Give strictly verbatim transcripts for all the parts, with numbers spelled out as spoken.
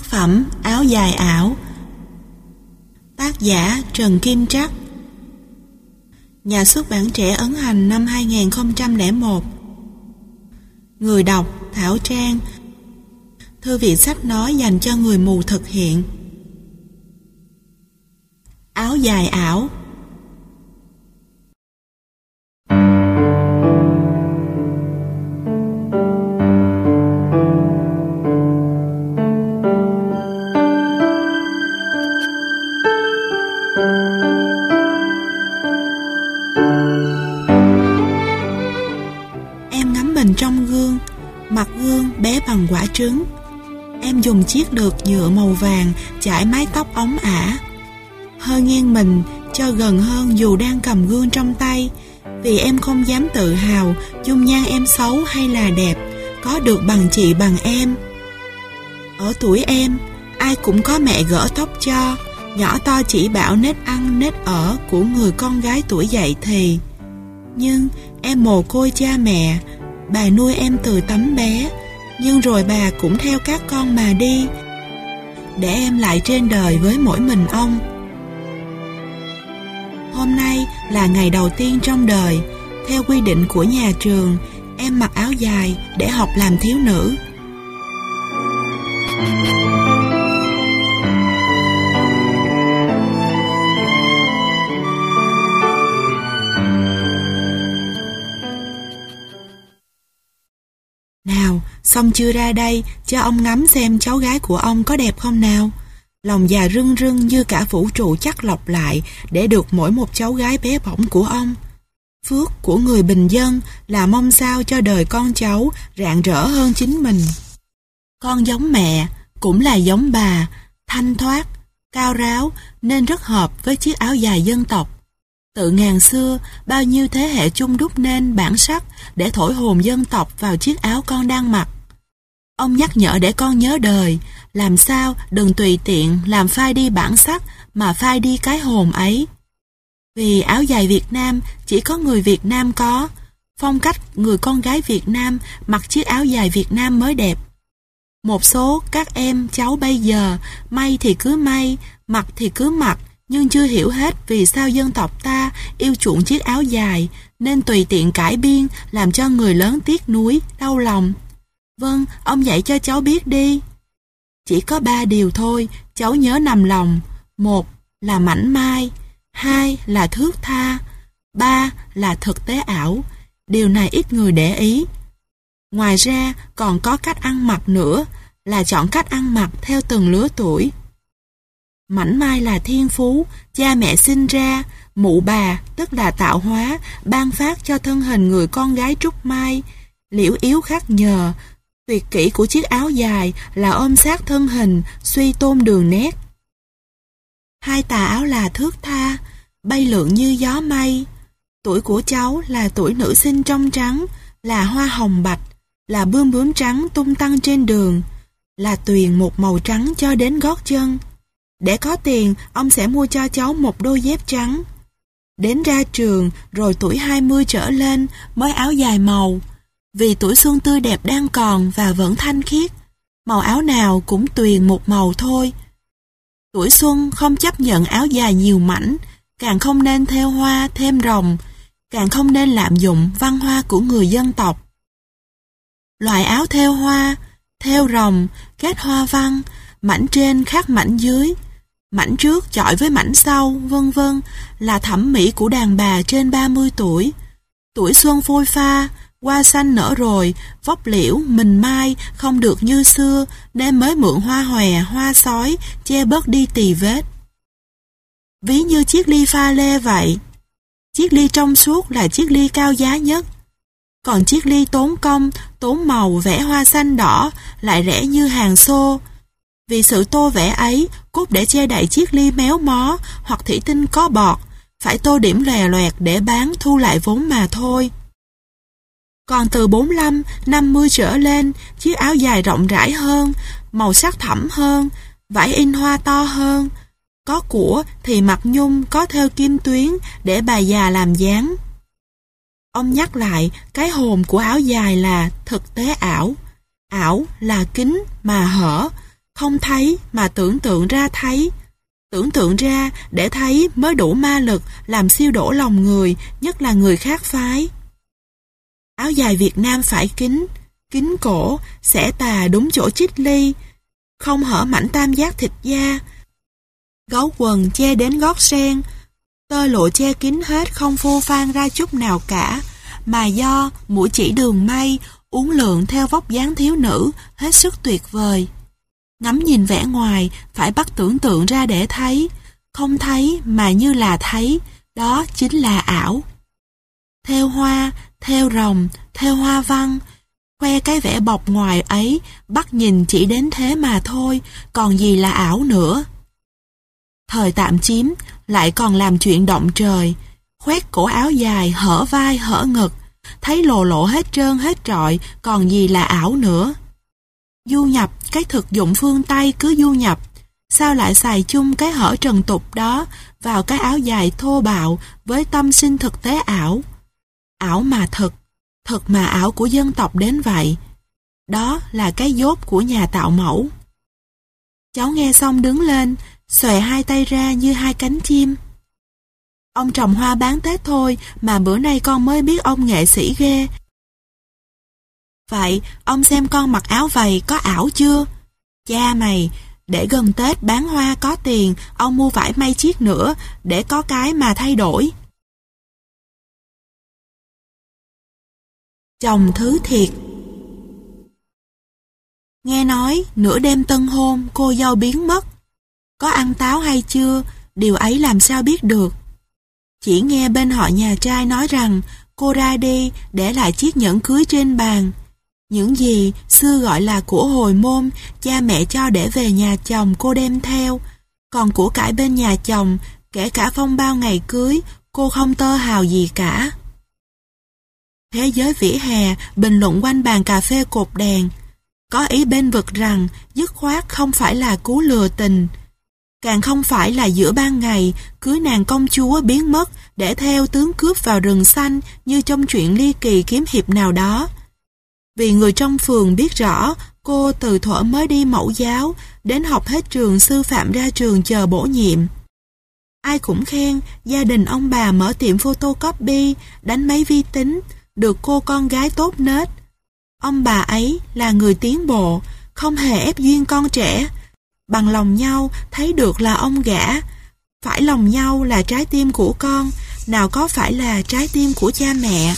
phẩm Áo dài ảo. Tác giả Trần Kim Trắc. Nhà xuất bản Trẻ ấn hành năm hai nghìn không trăm lẻ một. Người đọc Thảo Trang. Thư viện sách nói dành cho người mù thực hiện. Áo dài ảo. Em ngắm mình trong gương, mặt gương bé bằng quả trứng. Em dùng chiếc lược nhựa màu vàng chải mái tóc óng ả, hơi nghiêng mình cho gần hơn dù đang cầm gương trong tay, vì em không dám tự hào dung nhan em xấu hay là đẹp, có được bằng chị bằng em. Ở tuổi em, ai cũng có mẹ gỡ tóc cho, nhỏ to chỉ bảo nết ăn nết ở của người con gái tuổi dậy thì. Nhưng em mồ côi cha mẹ, bà nuôi em từ tấm bé, nhưng rồi bà cũng theo các con mà đi, để em lại trên đời với mỗi mình ông. Hôm nay là ngày đầu tiên trong đời. Theo quy định của nhà trường, em mặc áo dài để học làm thiếu nữ. Nào, xong chưa ra đây, cho ông ngắm xem cháu gái của ông có đẹp không nào. Lòng già rưng rưng như cả vũ trụ chắc lọc lại để được mỗi một cháu gái bé bỏng của ông. Phước của người bình dân là mong sao cho đời con cháu rạng rỡ hơn chính mình. Con giống mẹ, cũng là giống bà, thanh thoát, cao ráo nên rất hợp với chiếc áo dài dân tộc. Từ ngàn xưa, bao nhiêu thế hệ chung đúc nên bản sắc để thổi hồn dân tộc vào chiếc áo con đang mặc. Ông nhắc nhở để con nhớ đời, làm sao đừng tùy tiện làm phai đi bản sắc mà phai đi cái hồn ấy. Vì áo dài Việt Nam chỉ có người Việt Nam có, phong cách người con gái Việt Nam mặc chiếc áo dài Việt Nam mới đẹp. Một số các em cháu bây giờ may thì cứ may, mặc thì cứ mặc, nhưng chưa hiểu hết vì sao dân tộc ta yêu chuộng chiếc áo dài, nên tùy tiện cải biên làm cho người lớn tiếc nuối, đau lòng. Vâng, ông dạy cho cháu biết đi. Chỉ có ba điều thôi, cháu nhớ nằm lòng. Một là mảnh mai, hai là thước tha, ba là thực tế ảo. Điều này ít người để ý. Ngoài ra còn có cách ăn mặc nữa, là chọn cách ăn mặc theo từng lứa tuổi. Mảnh mai là thiên phú, cha mẹ sinh ra, mụ bà tức là tạo hóa, ban phát cho thân hình người con gái trúc mai. Liễu yếu khắc nhờ, tuyệt kỹ của chiếc áo dài là ôm sát thân hình, suy tôn đường nét. Hai tà áo là thước tha, bay lượn như gió mây. Tuổi của cháu là tuổi nữ sinh trong trắng, là hoa hồng bạch, là bướm bướm trắng tung tăng trên đường, là tuyền một màu trắng cho đến gót chân. Để có tiền, ông sẽ mua cho cháu một đôi dép trắng. Đến ra trường, rồi tuổi hai mươi trở lên mới áo dài màu. Vì tuổi xuân tươi đẹp đang còn và vẫn thanh khiết, màu áo nào cũng tuyền một màu thôi. Tuổi xuân không chấp nhận áo dài nhiều mảnh, càng không nên thêu hoa thêm rồng, càng không nên lạm dụng văn hoa của người dân tộc. Loại áo thêu hoa, thêu rồng, kết hoa văn, mảnh trên khác mảnh dưới, mảnh trước chọi với mảnh sau, vân vân là thẩm mỹ của đàn bà trên ba mươi tuổi. Tuổi xuân phôi pha, hoa xanh nở rồi, vóc liễu, mình mai không được như xưa nên mới mượn hoa hòe, hoa sói che bớt đi tì vết. Ví như chiếc ly pha lê vậy. Chiếc ly trong suốt là chiếc ly cao giá nhất. Còn chiếc ly tốn công, tốn màu vẽ hoa xanh đỏ lại rẻ như hàng xô. Vì sự tô vẽ ấy cốt để che đậy chiếc ly méo mó hoặc thủy tinh có bọt, phải tô điểm lòe loẹt để bán thu lại vốn mà thôi. Còn từ bốn mươi lăm, năm mươi trở lên, chiếc áo dài rộng rãi hơn, màu sắc thẫm hơn, vải in hoa to hơn. Có của thì mặc nhung có thêu kim tuyến để bà già làm dáng. Ông nhắc lại cái hồn của áo dài là thực tế ảo. Ảo là kín mà hở, Không thấy mà tưởng tượng ra thấy. Tưởng tượng ra để thấy mới đủ ma lực làm siêu đổ lòng người, nhất là người khác phái. Áo dài Việt Nam phải kín, kín cổ, xẻ tà đúng chỗ chích ly, không hở mảnh tam giác thịt da. Gấu quần che đến gót sen, tơ lụa che kín hết, không phô phan ra chút nào cả, mà do mũi chỉ đường may, uốn lượn theo vóc dáng thiếu nữ, hết sức tuyệt vời. Ngắm nhìn vẻ ngoài, phải bắt tưởng tượng ra để thấy, không thấy mà như là thấy, đó chính là ảo. Theo hoa, theo rồng, theo hoa văn, khoe cái vẻ bọc ngoài ấy, bắt nhìn chỉ đến thế mà thôi, còn gì là ảo nữa. Thời tạm chiếm, lại còn làm chuyện động trời, khoét cổ áo dài, hở vai, hở ngực, thấy lồ lộ hết trơn hết trọi, còn gì là ảo nữa. Du nhập cái thực dụng phương Tây cứ du nhập, sao lại xài chung cái hở trần tục đó vào cái áo dài thô bạo với tâm sinh thực tế ảo. Ảo mà thực, thực mà ảo của dân tộc đến vậy. Đó là cái dốt của nhà tạo mẫu. Cháu nghe xong đứng lên, xòe hai tay ra như hai cánh chim. Ông trồng hoa bán Tết thôi mà bữa nay con mới biết ông nghệ sĩ ghê. Vậy ông xem con mặc áo vầy có ảo chưa? Cha mày, để gần Tết bán hoa có tiền, ông mua vải may chiết nữa để có cái mà thay đổi. Chồng thứ thiệt. Nghe nói nửa đêm tân hôn cô dâu biến mất. Có ăn táo hay chưa, điều ấy làm sao biết được. Chỉ nghe bên họ nhà trai nói rằng cô ra đi để lại chiếc nhẫn cưới trên bàn. Những gì xưa gọi là của hồi môn, cha mẹ cho để về nhà chồng cô đem theo. Còn của cải bên nhà chồng, kể cả phong bao ngày cưới, cô không tơ hào gì cả. Thế giới vỉa hè bình luận quanh bàn cà phê cột đèn. Có ý bên vực rằng dứt khoát không phải là cú lừa tình. Càng không phải là giữa ban ngày cưới nàng công chúa biến mất để theo tướng cướp vào rừng xanh như trong chuyện ly kỳ kiếm hiệp nào đó. Vì người trong phường biết rõ cô từ thuở mới đi mẫu giáo đến học hết trường sư phạm ra trường chờ bổ nhiệm. Ai cũng khen gia đình ông bà mở tiệm photocopy, đánh máy vi tính, được cô con gái tốt nết. Ông bà ấy là người tiến bộ, không hề ép duyên con trẻ. Bằng lòng nhau thấy được là ông gả, phải lòng nhau là trái tim của con, nào có phải là trái tim của cha mẹ.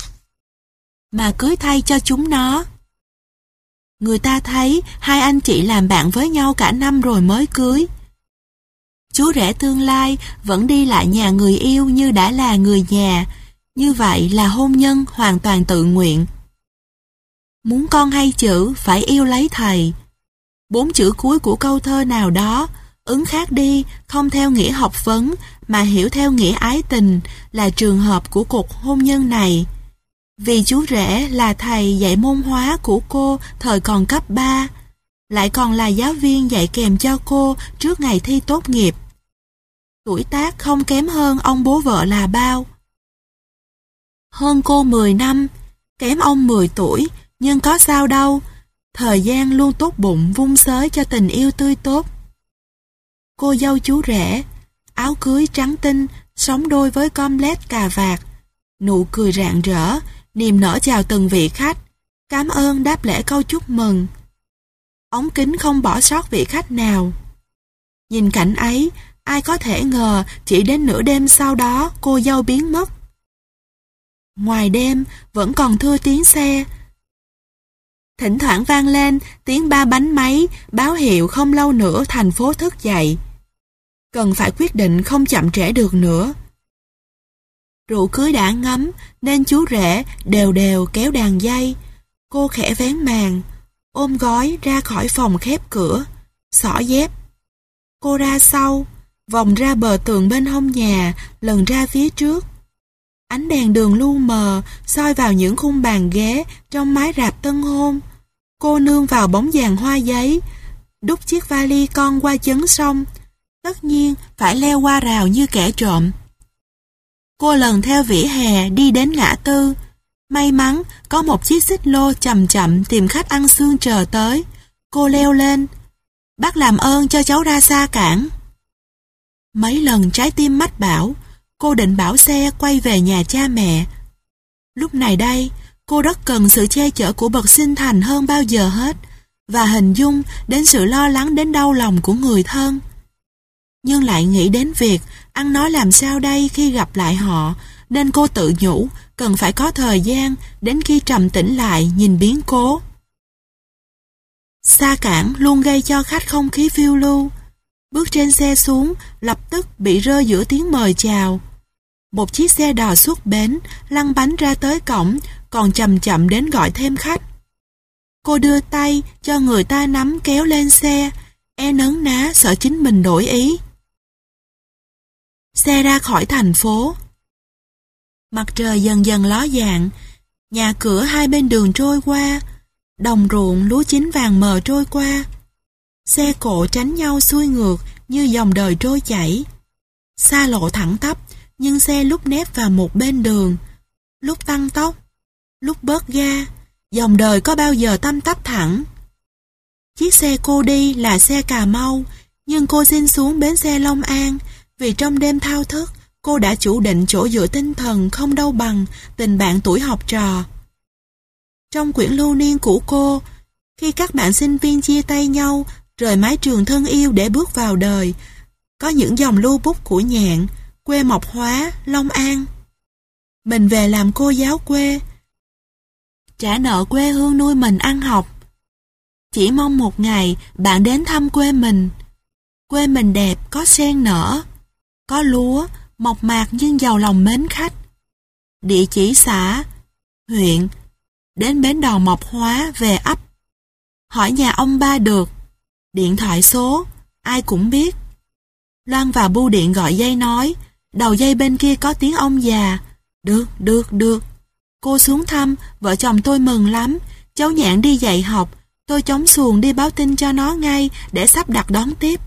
Mà cưới thay cho chúng nó. Người ta thấy hai anh chị làm bạn với nhau cả năm rồi mới cưới. Chú rể tương lai vẫn đi lại nhà người yêu như đã là người nhà. Như vậy là hôn nhân hoàn toàn tự nguyện. Muốn con hay chữ phải yêu lấy thầy. Bốn chữ cuối của câu thơ nào đó ứng khác đi, không theo nghĩa học vấn mà hiểu theo nghĩa ái tình, là trường hợp của cuộc hôn nhân này. Vì chú rể là thầy dạy môn hóa của cô thời còn cấp ba, lại còn là giáo viên dạy kèm cho cô trước ngày thi tốt nghiệp. Tuổi tác không kém hơn ông bố vợ là bao. Hơn cô mười năm, kém ông mười tuổi, nhưng có sao đâu, thời gian luôn tốt bụng vung xới cho tình yêu tươi tốt. Cô dâu chú rể, áo cưới trắng tinh, sống đôi với comlet cà vạt, nụ cười rạng rỡ, niềm nở chào từng vị khách, cảm ơn đáp lễ câu chúc mừng. Ống kính không bỏ sót vị khách nào. Nhìn cảnh ấy, ai có thể ngờ chỉ đến nửa đêm sau đó cô dâu biến mất. Ngoài đêm vẫn còn thưa tiếng xe. Thỉnh thoảng vang lên tiếng ba bánh máy báo hiệu không lâu nữa thành phố thức dậy. Cần phải quyết định không chậm trễ được nữa. Rượu cưới đã ngấm nên chú rể đều đều kéo đàn dây. Cô khẽ vén màn, ôm gói ra khỏi phòng khép cửa, xỏ dép. Cô ra sau, vòng ra bờ tường bên hông nhà, lần ra phía trước. Ánh đèn đường lu mờ soi vào những khung bàn ghế trong mái rạp tân hôn. Cô nương vào bóng dàn hoa giấy, đút chiếc vali con qua chấn sông. Tất nhiên phải leo qua rào như kẻ trộm. Cô lần theo vỉa hè đi đến ngã tư. May mắn có một chiếc xích lô chậm chậm tìm khách ăn xương chờ tới. Cô leo lên. Bác làm ơn cho cháu ra xa cảng. Mấy lần trái tim mách bảo, cô định bảo xe quay về nhà cha mẹ. Lúc này đây, cô rất cần sự che chở của bậc sinh thành hơn bao giờ hết, và hình dung đến sự lo lắng đến đau lòng của người thân. Nhưng lại nghĩ đến việc ăn nói làm sao đây khi gặp lại họ, nên cô tự nhủ cần phải có thời gian đến khi trầm tĩnh lại nhìn biến cố. Xa cảng luôn gây cho khách không khí phiêu lưu. Bước trên xe xuống, lập tức bị rơi giữa tiếng mời chào. Một chiếc xe đò xuất bến, lăn bánh ra tới cổng, còn chậm chậm đến gọi thêm khách. Cô đưa tay cho người ta nắm kéo lên xe, e nấn ná sợ chính mình đổi ý. Xe ra khỏi thành phố. Mặt trời dần dần ló dạng, nhà cửa hai bên đường trôi qua, đồng ruộng lúa chín vàng mờ trôi qua. Xe cộ tránh nhau xuôi ngược như dòng đời trôi chảy. Xa lộ thẳng tắp, nhưng xe lúc nép vào một bên đường, lúc tăng tốc, lúc bớt ga. Dòng đời có bao giờ tăm tắp thẳng. Chiếc xe cô đi là xe Cà Mau, nhưng cô xin xuống bến xe Long An, vì trong đêm thao thức, cô đã chủ định chỗ dựa tinh thần không đâu bằng tình bạn tuổi học trò. Trong quyển lưu niên của cô, khi các bạn sinh viên chia tay nhau, rời mái trường thân yêu để bước vào đời, có những dòng lưu bút của Nhạn, quê Mộc Hóa, Long An. Mình về làm cô giáo quê, trả nợ quê hương nuôi mình ăn học. Chỉ mong một ngày bạn đến thăm quê mình. Quê mình đẹp có sen nở, có lúa, mộc mạc nhưng giàu lòng mến khách. Địa chỉ xã, huyện, đến bến đò Mộc Hóa về ấp. Hỏi nhà ông ba được, điện thoại số, ai cũng biết. Loan vào bưu điện gọi dây nói, đầu dây bên kia có tiếng ông già. Được, được, được. Cô xuống thăm, vợ chồng tôi mừng lắm. Cháu Nhạn đi dạy học, tôi chống xuồng đi báo tin cho nó ngay để sắp đặt đón tiếp.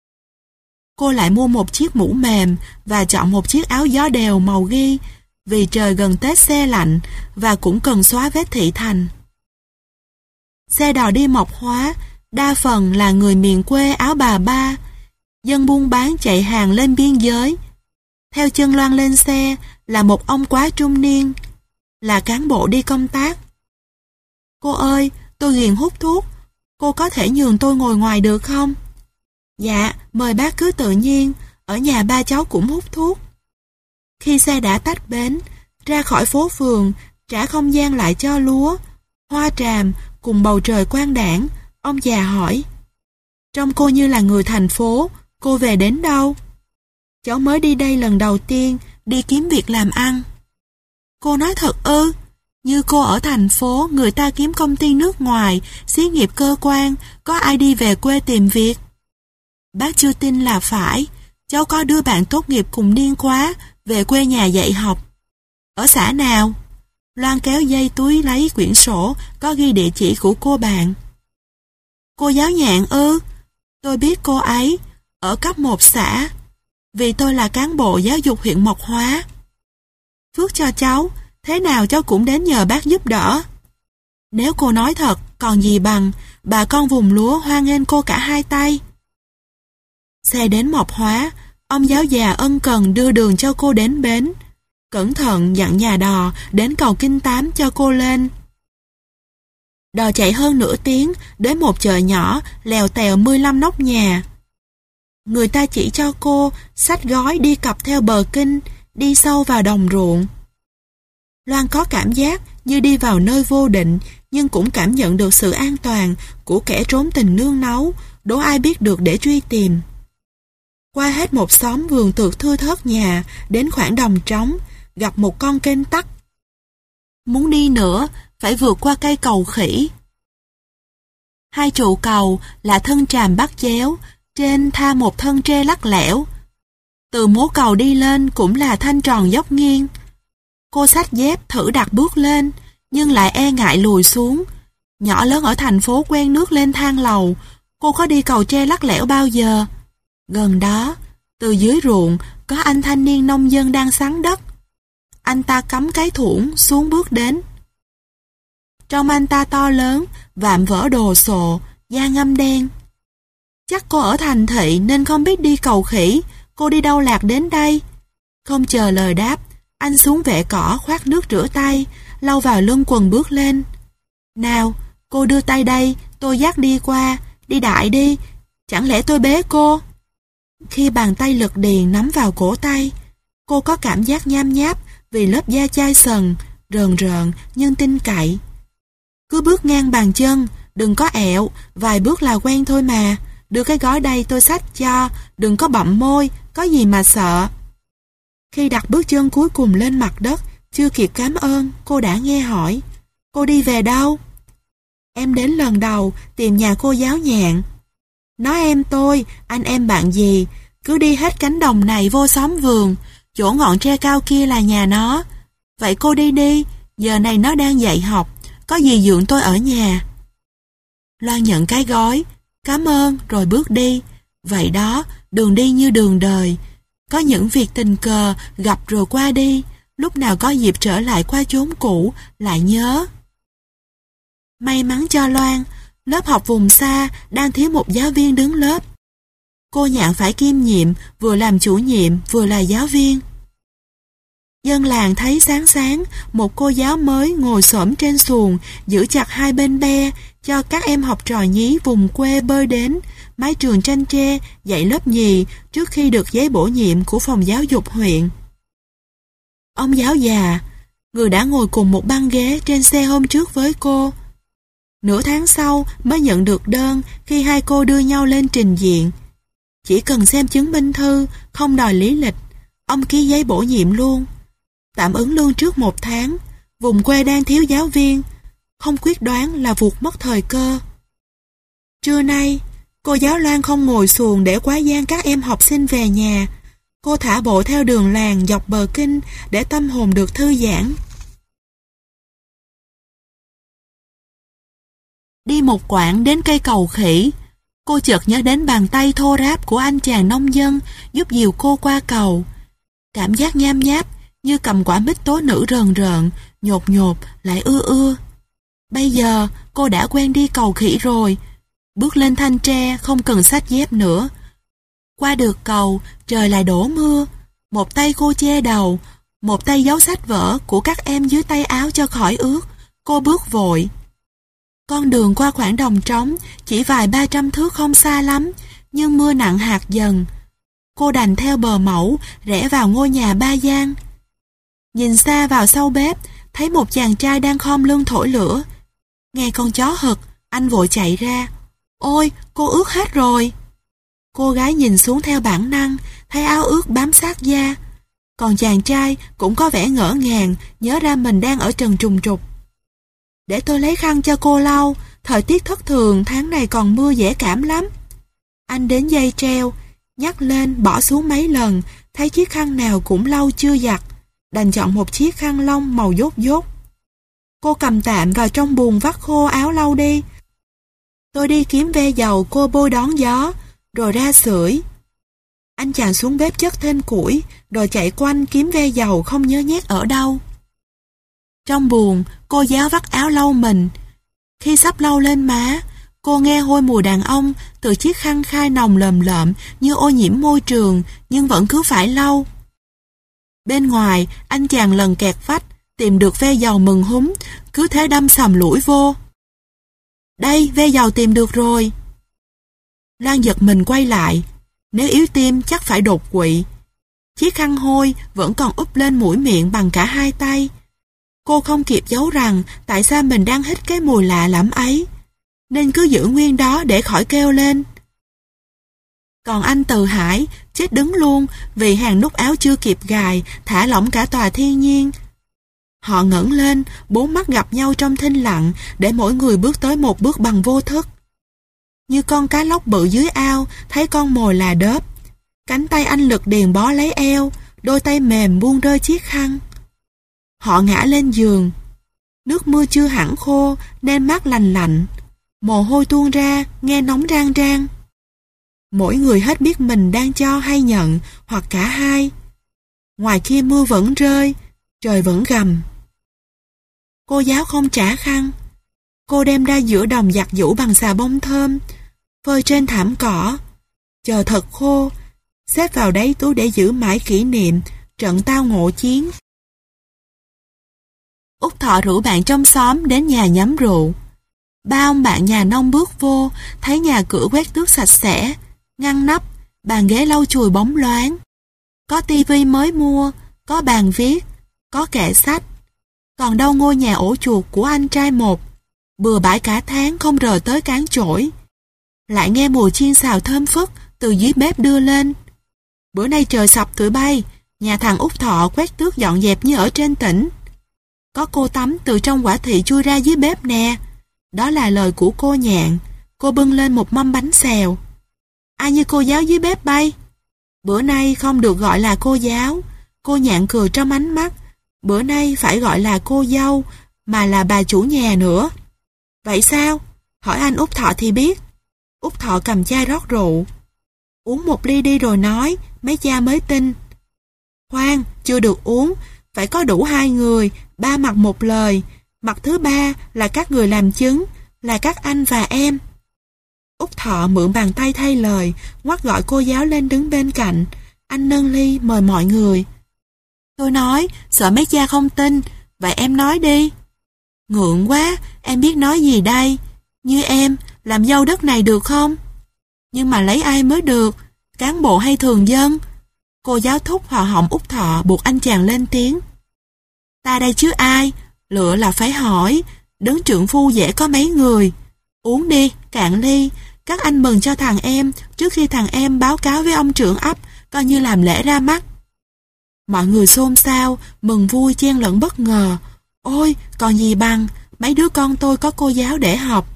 Cô lại mua một chiếc mũ mềm và chọn một chiếc áo gió đều màu ghi, vì trời gần Tết se lạnh và cũng cần xóa vết thị thành. Xe đò đi Mộc Hóa, đa phần là người miền quê áo bà ba, dân buôn bán chạy hàng lên biên giới. Theo chân Loan lên xe là một ông quá trung niên, là cán bộ đi công tác. Cô ơi, tôi ghiền hút thuốc, cô có thể nhường tôi ngồi ngoài được không? Dạ, mời bác cứ tự nhiên, ở nhà ba cháu cũng hút thuốc. Khi xe đã tách bến, ra khỏi phố phường, trả không gian lại cho lúa, hoa tràm cùng bầu trời quang đãng, ông già hỏi. Trông cô như là người thành phố, cô về đến đâu? Cháu mới đi đây lần đầu tiên, đi kiếm việc làm ăn. Cô nói thật ư? Như cô ở thành phố, người ta kiếm công ty nước ngoài, xí nghiệp cơ quan, có ai đi về quê tìm việc? Bác chưa tin là phải, cháu có đứa bạn tốt nghiệp cùng niên khóa, về quê nhà dạy học. Ở xã nào? Loan kéo dây túi lấy quyển sổ, có ghi địa chỉ của cô bạn. Cô giáo Nhạn ư? Tôi biết cô ấy, ở cấp một xã, vì tôi là cán bộ giáo dục huyện Mộc Hóa. Phước cho cháu, thế nào cháu cũng đến nhờ bác giúp đỡ. Nếu cô nói thật, còn gì bằng, bà con vùng lúa hoan nghênh cô cả hai tay. Xe đến Mộc Hóa, ông giáo già ân cần đưa đường cho cô đến bến. Cẩn thận dặn nhà đò đến cầu Kinh Tám cho cô lên. Đò chạy hơn nửa tiếng, đến một chợ nhỏ, lèo tèo mười lăm nóc nhà. Người ta chỉ cho cô xách gói đi cặp theo bờ kinh, đi sâu vào đồng ruộng. Loan có cảm giác như đi vào nơi vô định, nhưng cũng cảm nhận được sự an toàn của kẻ trốn tình nương náu, đố ai biết được để truy tìm. Qua hết một xóm vườn tược thưa thớt nhà, đến khoảng đồng trống, gặp một con kênh tắc. Muốn đi nữa, phải vượt qua cây cầu khỉ. Hai trụ cầu là thân tràm bắt chéo, trên tha một thân tre lắc lẻo. Từ mố cầu đi lên cũng là thanh tròn dốc nghiêng. Cô xách dép thử đặt bước lên, nhưng lại e ngại lùi xuống. Nhỏ lớn ở thành phố quen nước lên thang lầu, cô có đi cầu tre lắc lẻo bao giờ? Gần đó, từ dưới ruộng, có anh thanh niên nông dân đang sắn đất. Anh ta cắm cái thủng xuống bước đến. Trông anh ta to lớn, vạm vỡ đồ sộ, da ngăm đen. Chắc cô ở thành thị nên không biết đi cầu khỉ. Cô đi đâu lạc đến đây? Không chờ lời đáp, anh xuống vệ cỏ khoát nước rửa tay, lau vào lưng quần bước lên. Nào, cô đưa tay đây, tôi dắt đi qua, đi đại đi, chẳng lẽ tôi bế cô? Khi bàn tay lực điền nắm vào cổ tay, cô có cảm giác nham nháp vì lớp da chai sần, rờn rợn nhưng tin cậy. Cứ bước ngang bàn chân, đừng có ẹo, vài bước là quen thôi mà. Đưa cái gói đây tôi xách cho, đừng có bặm môi, có gì mà sợ. Khi đặt bước chân cuối cùng lên mặt đất, chưa kịp cảm ơn, cô đã nghe hỏi. Cô đi về đâu? Em đến lần đầu, tìm nhà cô giáo Nhạn. Nói em tôi, anh em bạn gì, cứ đi hết cánh đồng này vô xóm vườn, chỗ ngọn tre cao kia là nhà nó. Vậy cô đi đi, giờ này nó đang dạy học, có gì dượng tôi ở nhà. Loan nhận cái gói, cảm ơn rồi bước đi. Vậy đó, đường đi như đường đời. Có những việc tình cờ gặp rồi qua đi, lúc nào có dịp trở lại qua chốn cũ, lại nhớ. May mắn cho Loan, lớp học vùng xa đang thiếu một giáo viên đứng lớp. Cô Nhạn phải kiêm nhiệm, vừa làm chủ nhiệm, vừa là giáo viên. Dân làng thấy sáng sáng, một cô giáo mới ngồi xổm trên xuồng, giữ chặt hai bên be, cho các em học trò nhí vùng quê bơi đến mái trường tranh tre dạy lớp nhì trước khi được giấy bổ nhiệm của phòng giáo dục huyện. Ông giáo già, người đã ngồi cùng một băng ghế trên xe hôm trước với cô, nửa tháng sau mới nhận được đơn khi hai cô đưa nhau lên trình diện. Chỉ cần xem chứng minh thư, không đòi lý lịch, ông ký giấy bổ nhiệm luôn. Tạm ứng lương trước một tháng, vùng quê đang thiếu giáo viên, không quyết đoán là vụt mất thời cơ. Trưa nay, cô giáo Loan không ngồi xuồng để quá gian các em học sinh về nhà. Cô thả bộ theo đường làng dọc bờ kinh để tâm hồn được thư giãn. Đi một quãng đến cây cầu khỉ, cô chợt nhớ đến bàn tay thô ráp của anh chàng nông dân giúp dìu cô qua cầu. Cảm giác nham nháp như cầm quả mít tố nữ rờn rợn, nhột nhột lại ưa ưa. Bây giờ cô đã quen đi cầu khỉ rồi, bước lên thanh tre không cần xách dép nữa. Qua được cầu, trời lại đổ mưa, một tay cô che đầu, một tay giấu sách vở của các em dưới tay áo cho khỏi ướt. Cô bước vội. Con đường qua khoảng đồng trống chỉ vài ba trăm thước không xa lắm, nhưng mưa nặng hạt dần. Cô đành theo bờ mẫu rẽ vào ngôi nhà ba gian. Nhìn xa vào sau bếp, thấy một chàng trai đang khom lưng thổi lửa. Nghe con chó hực, anh vội chạy ra. Ôi, cô ướt hết rồi. Cô gái nhìn xuống theo bản năng, thấy áo ướt bám sát da. Còn chàng trai cũng có vẻ ngỡ ngàng, nhớ ra mình đang ở trần trùng trục. Để tôi lấy khăn cho cô lau, thời tiết thất thường, tháng này còn mưa dễ cảm lắm. Anh đến dây treo, nhắc lên bỏ xuống mấy lần, thấy chiếc khăn nào cũng lau chưa giặt, đành chọn một chiếc khăn lông màu dốt dốt. Cô cầm tạm vào trong buồng vắt khô áo lau đi. Tôi đi kiếm ve dầu cô bôi đón gió, rồi ra sưởi. Anh chàng xuống bếp chất thêm củi, rồi chạy quanh kiếm ve dầu không nhớ nhét ở đâu. Trong buồng, cô giáo vắt áo lau mình. Khi sắp lau lên má, cô nghe hôi mùi đàn ông từ chiếc khăn khai nồng lờm lợm như ô nhiễm môi trường, nhưng vẫn cứ phải lau. Bên ngoài, anh chàng lần kẹt vách, tìm được ve dầu mừng húm, cứ thế đâm sầm lũi vô. Đây, ve dầu tìm được rồi. Loan giật mình quay lại. Nếu yếu tim chắc phải đột quỵ. Chiếc khăn hôi vẫn còn úp lên mũi miệng bằng cả hai tay. Cô không kịp giấu rằng tại sao mình đang hít cái mùi lạ lẫm ấy, nên cứ giữ nguyên đó để khỏi kêu lên. Còn anh Từ Hải chết đứng luôn vì hàng nút áo chưa kịp gài, thả lỏng cả tòa thiên nhiên. Họ ngẩng lên, bốn mắt gặp nhau trong thinh lặng, để mỗi người bước tới một bước bằng vô thức. Như con cá lóc bự dưới ao, thấy con mồi là đớp. Cánh tay anh Lực Điền bó lấy eo, đôi tay mềm buông rơi chiếc khăn. Họ ngã lên giường. Nước mưa chưa hẳn khô nên mát lành lạnh. Mồ hôi tuôn ra, nghe nóng rang rang. Mỗi người hết biết mình đang cho hay nhận, hoặc cả hai. Ngoài kia mưa vẫn rơi, trời vẫn gầm. Cô giáo không trả khăn. Cô đem ra giữa đồng giặt giũ bằng xà bông thơm, phơi trên thảm cỏ. chờ thật khô, xếp vào đáy túi để giữ mãi kỷ niệm trận tao ngộ chiến. Út Thọ rủ bạn trong xóm đến nhà nhắm rượu. Ba ông bạn nhà nông bước vô, thấy nhà cửa quét tước sạch sẽ, ngăn nắp, bàn ghế lau chùi bóng loáng. Có tivi mới mua, có bàn viết, có kệ sách. Còn đâu ngôi nhà ổ chuột của anh trai một, bừa bãi cả tháng không rờ tới cán chổi. Lại nghe mùi chiên xào thơm phức từ dưới bếp đưa lên. Bữa nay trời sập tụi bay, nhà thằng Út Thọ quét tước dọn dẹp như ở trên tỉnh. Có cô Tắm từ trong quả thị chui ra dưới bếp nè. Đó là lời của cô Nhạn. Cô bưng lên một mâm bánh xèo. Ai như cô giáo dưới bếp bay? Bữa nay không được gọi là cô giáo. Cô Nhạn cười trong ánh mắt. Bữa nay phải gọi là cô dâu, mà là bà chủ nhà nữa. Vậy sao? Hỏi anh Út Thọ thì biết. Út Thọ cầm chai rót rượu. Uống một ly đi rồi nói, mấy cha mới tin. Khoan, chưa được uống, phải có đủ hai người, ba mặt một lời. Mặt thứ ba là các người làm chứng, là các anh và em. Út Thọ mượn bàn tay thay lời, ngoắt gọi cô giáo lên đứng bên cạnh. Anh nâng ly mời mọi người. Tôi nói, sợ mấy cha không tin, vậy em nói đi. Ngượng quá, em biết nói gì đây? Như em, làm dâu đất này được không? Nhưng mà lấy ai mới được, cán bộ hay thường dân? Cô giáo thúc vào họng Út Thọ buộc anh chàng lên tiếng. Ta đây chứ ai, lựa là phải hỏi, đứng trượng phu dễ có mấy người. Uống đi, cạn ly, các anh mừng cho thằng em trước khi thằng em báo cáo với ông trưởng ấp, coi như làm lễ ra mắt. Mọi người xôn xao, mừng vui chen lẫn bất ngờ. Ôi, còn gì bằng, mấy đứa con tôi có cô giáo để học.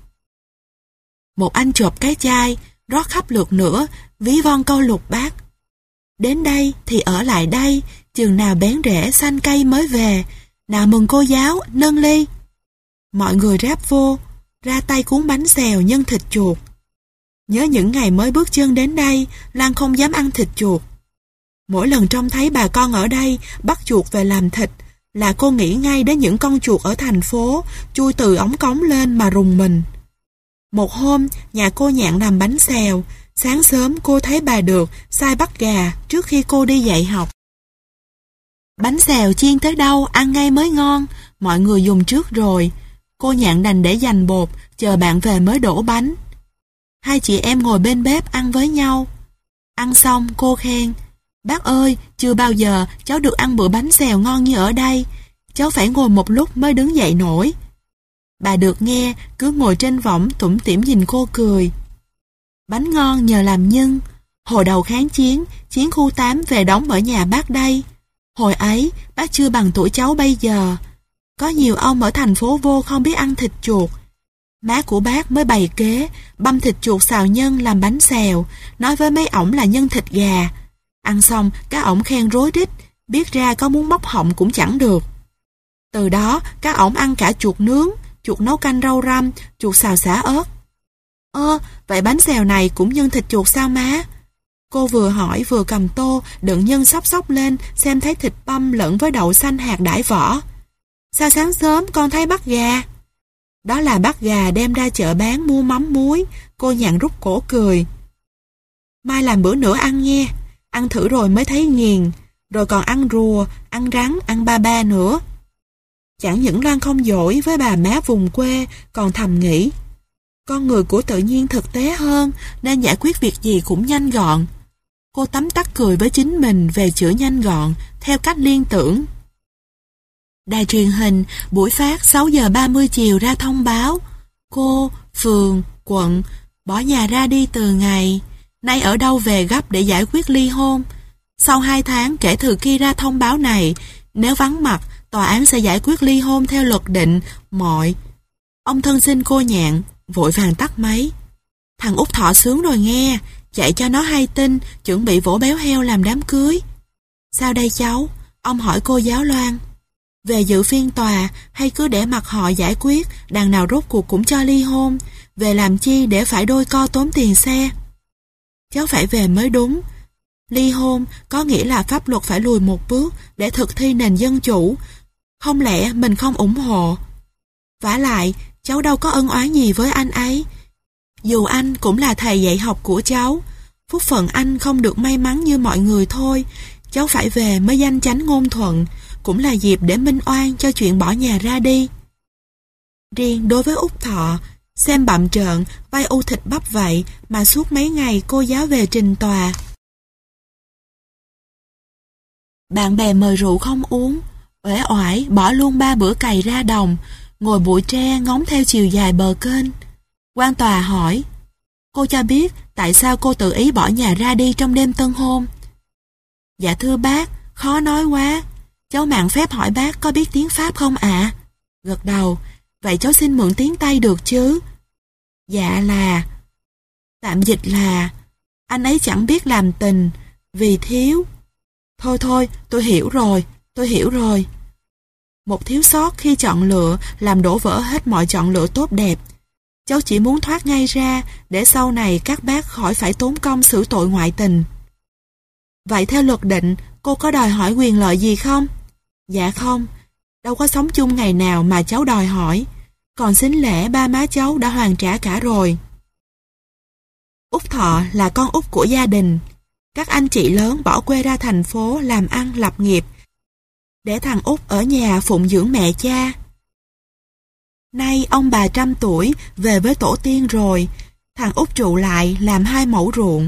Một anh chộp cái chai, rót khắp lượt nữa, ví von câu lục bát. Đến đây thì ở lại đây, chừng nào bén rễ xanh cây mới về. Nào mừng cô giáo, nâng ly. Mọi người ráp vô, ra tay cuốn bánh xèo nhân thịt chuột. Nhớ những ngày mới bước chân đến đây, Lan không dám ăn thịt chuột. Mỗi lần trông thấy bà con ở đây bắt chuột về làm thịt, là cô nghĩ ngay đến những con chuột ở thành phố, chui từ ống cống lên mà rùng mình. Một hôm, nhà cô Nhạn làm bánh xèo. Sáng sớm cô thấy bà Được sai bắt gà trước khi cô đi dạy học. Bánh xèo chiên tới đâu ăn ngay mới ngon, mọi người dùng trước rồi. Cô Nhạn đành để dành bột, chờ bạn về mới đổ bánh. Hai chị em ngồi bên bếp ăn với nhau. Ăn xong cô khen, bác ơi, chưa bao giờ cháu được ăn bữa bánh xèo ngon như ở đây. Cháu phải ngồi một lúc mới đứng dậy nổi. Bà Được nghe, cứ ngồi trên võng tủm tỉm nhìn cô cười. Bánh ngon nhờ làm nhân. Hồi đầu kháng chiến, chiến khu tám về đóng ở nhà bác đây. Hồi ấy, bác chưa bằng tuổi cháu bây giờ. Có nhiều ông ở thành phố vô không biết ăn thịt chuột. Má của bác mới bày kế, băm thịt chuột xào nhân làm bánh xèo, nói với mấy ổng là nhân thịt gà. Ăn xong, các ổng khen rối rít, biết ra có muốn móc họng cũng chẳng được. Từ đó, các ổng ăn cả chuột nướng, chuột nấu canh rau răm, chuột xào xả ớt. Ơ, vậy bánh xèo này cũng nhân thịt chuột sao má? Cô vừa hỏi vừa cầm tô đựng nhân xóc xóc lên xem thấy thịt băm lẫn với đậu xanh hạt đãi vỏ. Sao sáng sớm con thấy bắt gà? Đó là bắt gà đem ra chợ bán mua mắm muối. Cô Nhạn rút cổ cười. Mai làm bữa nữa ăn nghe. Ăn thử rồi mới thấy nghiền. Rồi còn ăn rùa, ăn rắn, ăn ba ba nữa. Chẳng những Loan không dỗi với bà má vùng quê, còn thầm nghĩ. Con người của tự nhiên thực tế hơn, nên giải quyết việc gì cũng nhanh gọn. Cô tấm tắc cười với chính mình về chữ nhanh gọn, theo cách liên tưởng. Đài truyền hình, buổi phát sáu giờ ba mươi chiều ra thông báo. Cô, phường, quận, bỏ nhà ra đi từ ngày. Nay ở đâu về gấp để giải quyết ly hôn. Sau hai tháng kể từ khi ra thông báo này, nếu vắng mặt, tòa án sẽ giải quyết ly hôn theo luật định, mọi. Ông thân sinh cô Nhạn, vội vàng tắt máy. Thằng Út Thọ sướng rồi nghe, chạy cho nó hay tin, chuẩn bị vỗ béo heo làm đám cưới. Sao đây cháu? Ông hỏi cô giáo Loan. Về dự phiên tòa hay cứ để mặc họ giải quyết, đằng nào rốt cuộc cũng cho ly hôn. Về làm chi để phải đôi co tốn tiền xe? Cháu phải về mới đúng. Ly hôn có nghĩa là pháp luật phải lùi một bước để thực thi nền dân chủ. Không lẽ mình không ủng hộ? Vả lại, cháu đâu có ân oán gì với anh ấy. Dù anh cũng là thầy dạy học của cháu, Phúc phận anh không được may mắn như mọi người thôi. Cháu phải về mới danh chánh ngôn thuận, cũng là dịp để minh oan cho chuyện bỏ nhà ra đi. Riêng đối với Út Thọ, xem bặm trợn, vai u thịt bắp vậy mà suốt mấy ngày cô giáo về trình tòa. Bạn bè mời rượu không uống, uể oải bỏ luôn ba bữa cày ra đồng, ngồi bụi tre ngóng theo chiều dài bờ kênh. Quan tòa hỏi, cô cho biết tại sao cô tự ý bỏ nhà ra đi trong đêm tân hôn? Dạ thưa bác, khó nói quá. Cháu mạn phép hỏi bác có biết tiếng Pháp không ạ? À? Gật đầu, vậy cháu xin mượn tiếng Tây được chứ? Dạ là... Tạm dịch là... Anh ấy chẳng biết làm tình, vì thiếu... Thôi thôi, tôi hiểu rồi, tôi hiểu rồi. Một thiếu sót khi chọn lựa làm đổ vỡ hết mọi chọn lựa tốt đẹp. Cháu chỉ muốn thoát ngay ra để sau này các bác khỏi phải tốn công xử tội ngoại tình. Vậy theo luật định, cô có đòi hỏi quyền lợi gì không? Dạ không, đâu có sống chung ngày nào mà cháu đòi hỏi. Còn xính lễ ba má cháu đã hoàn trả cả rồi. Út Thọ là con út của gia đình. Các anh chị lớn bỏ quê ra thành phố làm ăn lập nghiệp, để thằng út ở nhà phụng dưỡng mẹ cha. Nay ông bà trăm tuổi về với tổ tiên rồi, thằng út trụ lại làm hai mẫu ruộng.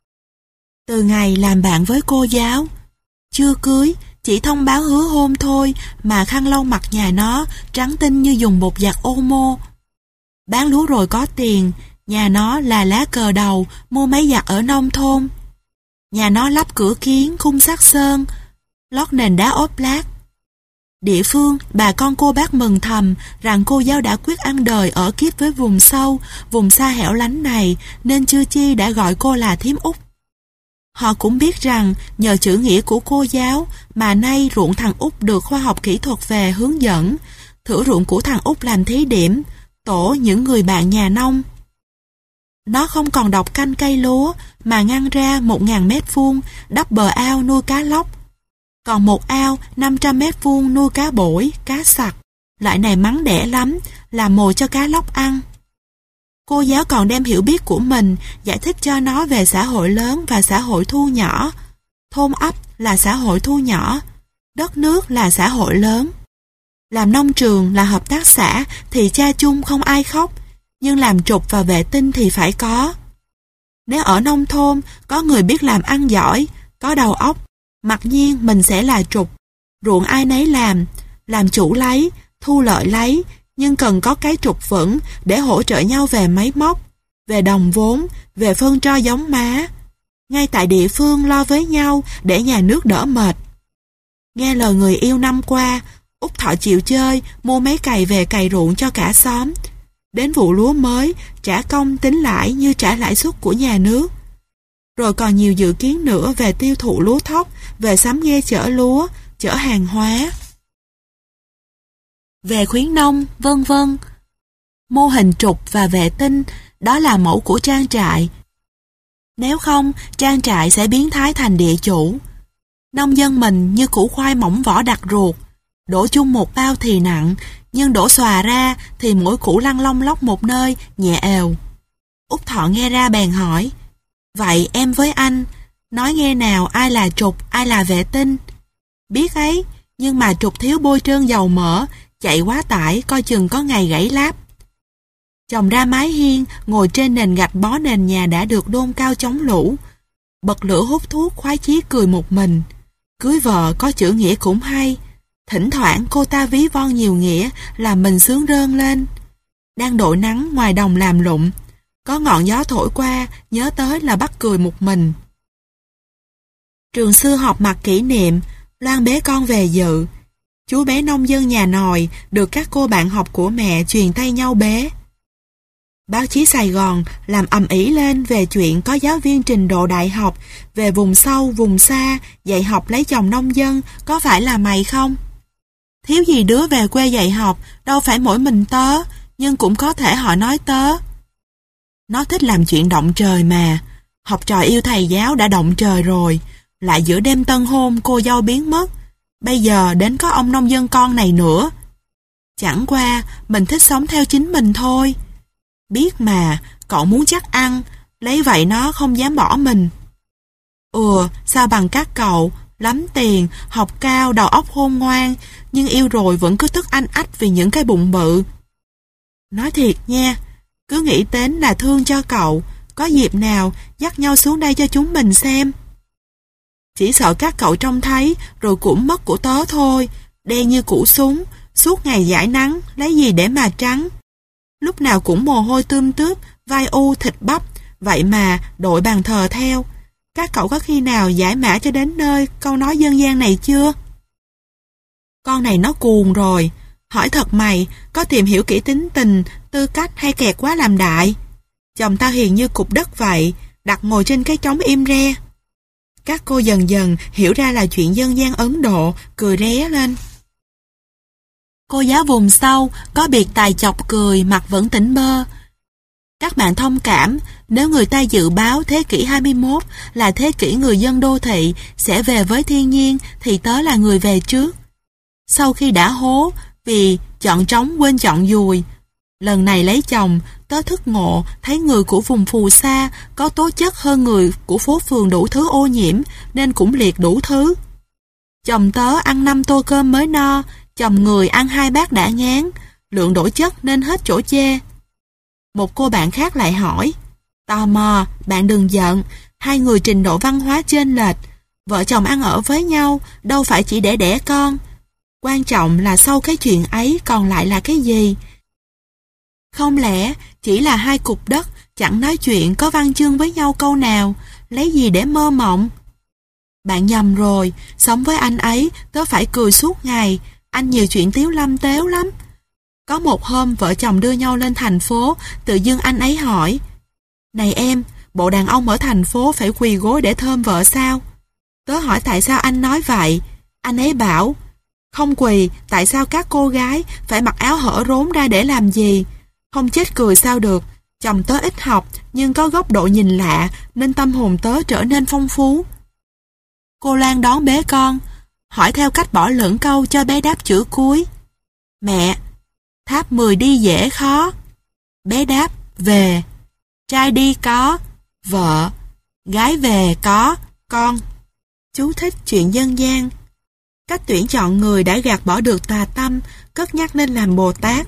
Từ ngày làm bạn với cô giáo, chưa cưới, chỉ thông báo hứa hôn thôi mà khăn lau mặt nhà nó trắng tinh như dùng bột giặt Omo. Bán lúa rồi có tiền, nhà nó là lá cờ đầu mua máy giặt ở nông thôn. Nhà nó lắp cửa kiến, khung sắt sơn, lót nền đá ốp lát. Địa phương, bà con cô bác mừng thầm rằng cô giáo đã quyết ăn đời ở kiếp với vùng sâu, vùng xa hẻo lánh này, nên chưa chi đã gọi cô là thím út. Họ cũng biết rằng nhờ chữ nghĩa của cô giáo mà nay ruộng thằng út được khoa học kỹ thuật về hướng dẫn, thửa ruộng của thằng út làm thí điểm, tổ những người bạn nhà nông. Nó không còn độc canh cây lúa mà ngăn ra một ngàn mét vuông đắp bờ ao nuôi cá lóc. Còn một ao năm trăm mét vuông nuôi cá bổi, cá sặc. Loại này mắn đẻ lắm, làm mồi cho cá lóc ăn. Cô giáo còn đem hiểu biết của mình giải thích cho nó về xã hội lớn và xã hội thu nhỏ. Thôn ấp là xã hội thu nhỏ, đất nước là xã hội lớn. Làm nông trường là hợp tác xã thì cha chung không ai khóc, nhưng làm trục và vệ tinh thì phải có. Nếu ở nông thôn có người biết làm ăn giỏi, có đầu óc, mặc nhiên mình sẽ là trục. Ruộng ai nấy làm, làm chủ lấy, thu lợi lấy, nhưng cần có cái trục vững để hỗ trợ nhau về máy móc, về đồng vốn, về phân tro giống má. Ngay tại địa phương lo với nhau để nhà nước đỡ mệt. Nghe lời người yêu năm qua, Út Thọ chịu chơi, mua mấy cày về cày ruộng cho cả xóm. Đến vụ lúa mới, trả công tính lãi như trả lãi suất của nhà nước. Rồi còn nhiều dự kiến nữa về tiêu thụ lúa thóc, về sắm ghe chở lúa, chở hàng hóa. Về khuyến nông, vân vân. Mô hình trục và vệ tinh, đó là mẫu của trang trại. Nếu không, trang trại sẽ biến thái thành địa chủ. Nông dân mình như củ khoai mỏng vỏ đặc ruột, đổ chung một bao thì nặng, nhưng đổ xòa ra thì mỗi củ lăn lông lóc một nơi, nhẹ èo. Út Thọ nghe ra bèn hỏi, vậy em với anh, nói nghe nào ai là trục, ai là vệ tinh? Biết ấy, nhưng mà trục thiếu bôi trơn dầu mỡ, chạy quá tải, coi chừng có ngày gãy láp. Chồng ra mái hiên, ngồi trên nền gạch bó nền nhà đã được đôn cao chống lũ. Bật lửa hút thuốc, khoái chí cười một mình. Cưới vợ có chữ nghĩa cũng hay. Thỉnh thoảng cô ta ví von nhiều nghĩa làm mình sướng rơn lên. Đang đội nắng ngoài đồng làm lụng, có ngọn gió thổi qua, nhớ tới là bắt cười một mình. Trường xưa họp mặt kỷ niệm, Loan bế con về dự. Chú bé nông dân nhà nòi được các cô bạn học của mẹ truyền tay nhau bế. Báo chí Sài Gòn làm ầm ĩ lên về chuyện có giáo viên trình độ đại học về vùng sâu, vùng xa dạy học lấy chồng nông dân, có phải là mày không? Thiếu gì đứa về quê dạy học, đâu phải mỗi mình tớ, nhưng cũng có thể họ nói tớ. Nó thích làm chuyện động trời mà, học trò yêu thầy giáo đã động trời rồi, lại giữa đêm tân hôn cô dâu biến mất, bây giờ đến có ông nông dân con này nữa. Chẳng qua mình thích sống theo chính mình thôi. Biết mà, cậu muốn chắc ăn, lấy vậy nó không dám bỏ mình. Ùa, sao bằng các cậu, lắm tiền, học cao, đầu óc khôn ngoan, nhưng yêu rồi vẫn cứ tức anh ách vì những cái bụng bự. Nói thiệt nha, cứ nghĩ đến là thương cho cậu, có dịp nào dắt nhau xuống đây cho chúng mình xem. Chỉ sợ các cậu trông thấy rồi cũng mất của tớ thôi, đen như củ súng, suốt ngày dãi nắng, lấy gì để mà trắng. Lúc nào cũng mồ hôi tươm tướp, vai u thịt bắp, vậy mà đội bàn thờ theo. Các cậu có khi nào giải mã cho đến nơi câu nói dân gian này chưa? Con này nó cuồng rồi. Hỏi thật mày, có tìm hiểu kỹ tính tình, tư cách hay kẹt quá làm đại? Chồng tao hiền như cục đất vậy, đặt ngồi trên cái trống im re. Các cô dần dần hiểu ra là chuyện dân gian Ấn Độ, cười ré lên. Cô giáo vùng sau có biệt tài chọc cười, mặt vẫn tỉnh bơ. Các bạn thông cảm, nếu người ta dự báo thế kỷ hai mươi mốt là thế kỷ người dân đô thị sẽ về với thiên nhiên thì tớ là người về trước. Sau khi đã hố vì chọn trống quên chọn dùi, lần này lấy chồng, tớ thức ngộ thấy người của vùng phù sa có tố chất hơn người của phố phường đủ thứ ô nhiễm nên cũng liệt đủ thứ. Chồng tớ ăn năm tô cơm mới no, chồng người ăn hai bát đã ngán, lượng đổi chất nên hết chỗ chê. Một cô bạn khác lại hỏi, tò mò, bạn đừng giận, hai người trình độ văn hóa chênh lệch, vợ chồng ăn ở với nhau, đâu phải chỉ để đẻ con. Quan trọng là sau cái chuyện ấy còn lại là cái gì? Không lẽ chỉ là hai cục đất, chẳng nói chuyện có văn chương với nhau câu nào, lấy gì để mơ mộng? Bạn nhầm rồi, sống với anh ấy, tớ phải cười suốt ngày, anh nhiều chuyện tiếu lâm téo lắm. Có một hôm vợ chồng đưa nhau lên thành phố, tự dưng anh ấy hỏi, này em, bộ đàn ông ở thành phố phải quỳ gối để thơm vợ sao? Tớ hỏi tại sao anh nói vậy? Anh ấy bảo, không quỳ, tại sao các cô gái phải mặc áo hở rốn ra để làm gì? Không chết cười sao được, chồng tớ ít học nhưng có góc độ nhìn lạ nên tâm hồn tớ trở nên phong phú. Cô Lan đón bế con, hỏi theo cách bỏ lửng câu cho bé đáp chữ cuối. Mẹ, tháp mười đi dễ khó. Bé đáp, về. Trai đi có, vợ. Gái về có, con. Chú thích chuyện dân gian. Cách tuyển chọn người đã gạt bỏ được tà tâm, cất nhắc nên làm Bồ Tát.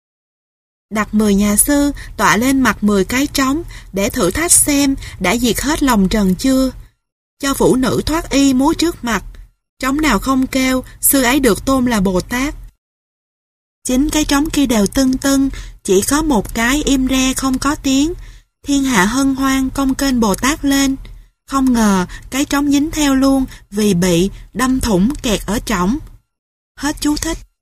Đặt mười nhà sư tọa lên mặt mười cái trống để thử thách xem đã diệt hết lòng trần chưa. Cho phụ nữ thoát y múa trước mặt. Trống nào không kêu, sư ấy được tôn là Bồ Tát. Chính cái trống kia đều tưng tưng, chỉ có một cái im re không có tiếng. Thiên hạ hân hoan công kênh Bồ Tát lên. Không ngờ cái trống dính theo luôn vì bị đâm thủng kẹt ở trỏng. Hết chú thích.